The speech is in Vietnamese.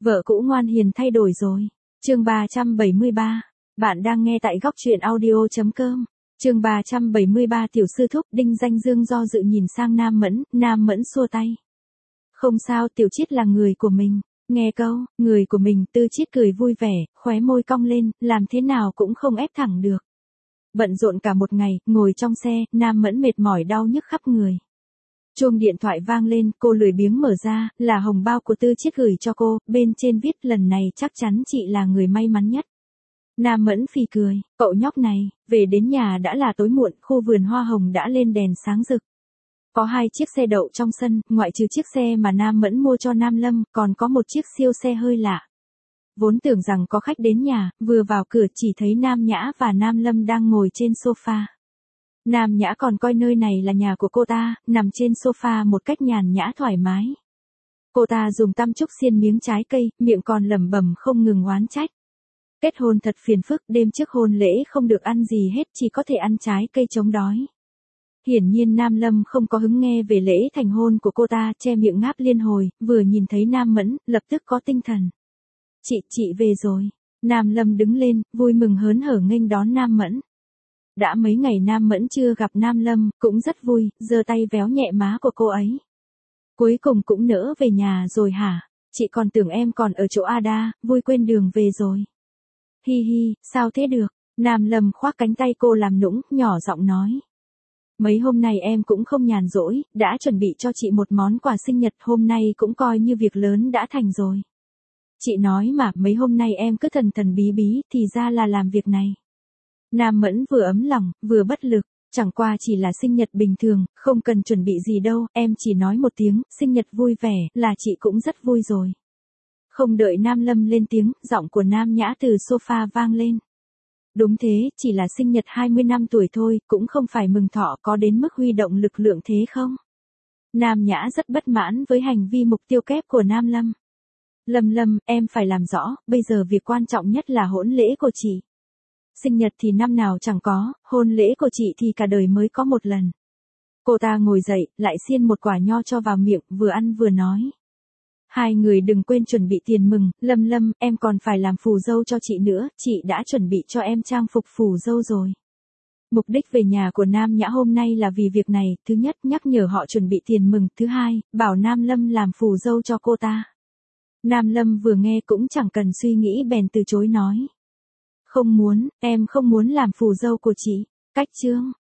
Vợ cũ ngoan hiền thay đổi rồi. Chương 373. Bạn đang nghe tại góc truyện audio.com. Chương 373 tiểu sư thúc. Đinh Danh Dương do dự nhìn sang Nam Mẫn xua tay. Không sao, tiểu Chiết là người của mình. Nghe câu, người của mình, Tư Chiết cười vui vẻ, khóe môi cong lên, làm thế nào cũng không ép thẳng được. Bận rộn cả một ngày, ngồi trong xe, Nam Mẫn mệt mỏi đau nhức khắp người. Chuông điện thoại vang lên, cô lười biếng mở ra, là hồng bao của Tư Chiết gửi cho cô, bên trên viết lần này chắc chắn chị là người may mắn nhất. Nam Mẫn phì cười, cậu nhóc này, về đến nhà đã là tối muộn, khu vườn hoa hồng đã lên đèn sáng rực. Có 2 chiếc xe đậu trong sân, ngoại trừ chiếc xe mà Nam Mẫn mua cho Nam Lâm, còn có một chiếc siêu xe hơi lạ. Vốn tưởng rằng có khách đến nhà, vừa vào cửa chỉ thấy Nam Nhã và Nam Lâm đang ngồi trên sofa. Nam Nhã còn coi nơi này là nhà của cô ta, nằm trên sofa một cách nhàn nhã thoải mái. Cô ta dùng tăm trúc xiên miếng trái cây, miệng còn lẩm bẩm không ngừng oán trách. Kết hôn thật phiền phức, đêm trước hôn lễ không được ăn gì hết, chỉ có thể ăn trái cây chống đói. Hiển nhiên Nam Lâm không có hứng nghe về lễ thành hôn của cô ta, che miệng ngáp liên hồi, vừa nhìn thấy Nam Mẫn, lập tức có tinh thần. Chị về rồi. Nam Lâm đứng lên, vui mừng hớn hở nghênh đón Nam Mẫn. Đã mấy ngày Nam Mẫn chưa gặp Nam Lâm, cũng rất vui, giơ tay véo nhẹ má của cô ấy. Cuối cùng cũng nỡ về nhà rồi hả? Chị còn tưởng em còn ở chỗ Ada, vui quên đường về rồi. Hi hi, sao thế được? Nam Lâm khoác cánh tay cô làm nũng, nhỏ giọng nói. Mấy hôm nay em cũng không nhàn rỗi, đã chuẩn bị cho chị một món quà sinh nhật, hôm nay cũng coi như việc lớn đã thành rồi. Chị nói mà, mấy hôm nay em cứ thần bí bí, thì ra là làm việc này. Nam Mẫn vừa ấm lòng, vừa bất lực, chẳng qua chỉ là sinh nhật bình thường, không cần chuẩn bị gì đâu, em chỉ nói một tiếng, sinh nhật vui vẻ, là chị cũng rất vui rồi. Không đợi Nam Lâm lên tiếng, giọng của Nam Nhã từ sofa vang lên. Đúng thế, chỉ là sinh nhật 20 năm tuổi thôi, cũng không phải mừng thọ, có đến mức huy động lực lượng thế không? Nam Nhã rất bất mãn với hành vi mục tiêu kép của Nam Lâm. Lâm, em phải làm rõ, bây giờ việc quan trọng nhất là hôn lễ của chị. Sinh nhật thì năm nào chẳng có, hôn lễ của chị thì cả đời mới có một lần. Cô ta ngồi dậy, lại xiên một quả nho cho vào miệng, vừa ăn vừa nói. Hai người đừng quên chuẩn bị tiền mừng, Lâm, em còn phải làm phù dâu cho chị nữa, chị đã chuẩn bị cho em trang phục phù dâu rồi. Mục đích về nhà của Nam Nhã hôm nay là vì việc này, thứ nhất nhắc nhở họ chuẩn bị tiền mừng, thứ hai, bảo Nam Lâm làm phù dâu cho cô ta. Nam Lâm vừa nghe cũng chẳng cần suy nghĩ bèn từ chối nói. Không muốn, em không muốn làm phù dâu của chị. Cách chương.